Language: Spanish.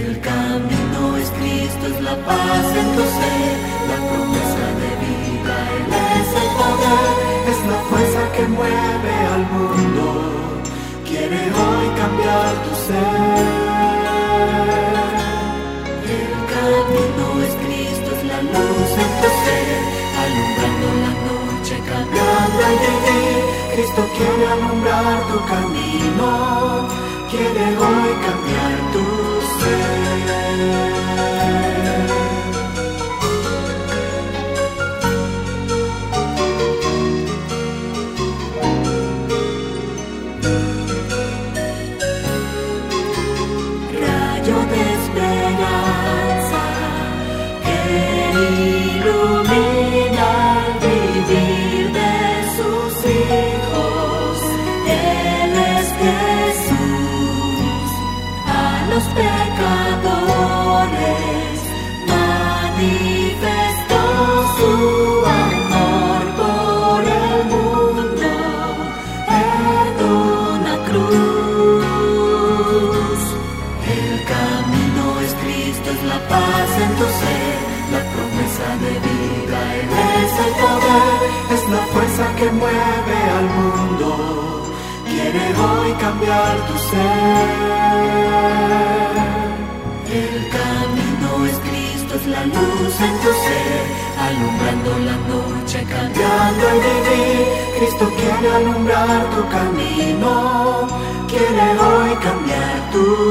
El camino es Cristo, es la paz en tu ser, la promesa de vida, Él es el poder, es la fuerza que mueve al mundo, quiere hoy cambiar tu ser. El camino es Cristo, es la luz en tu ser, alumbrando la noche, cambiando el vivir. Cristo quiere alumbrar tu camino, quiere hoy cambiar tu ser. Rayo de esperanza que ilumina el vivir de sus hijos. Él es Jesús, a los pecadores manifestó su amor por el mundo en una cruz. El camino es Cristo, es la paz en tu ser, la promesa de vida, Él es el poder, es la fuerza que mueve al mundo, quiere hoy cambiar tu ser. El camino es Cristo, es la luz en tu ser, alumbrando la noche, cambiando el vivir. Cristo quiere alumbrar tu camino, quiere hoy cambiar tu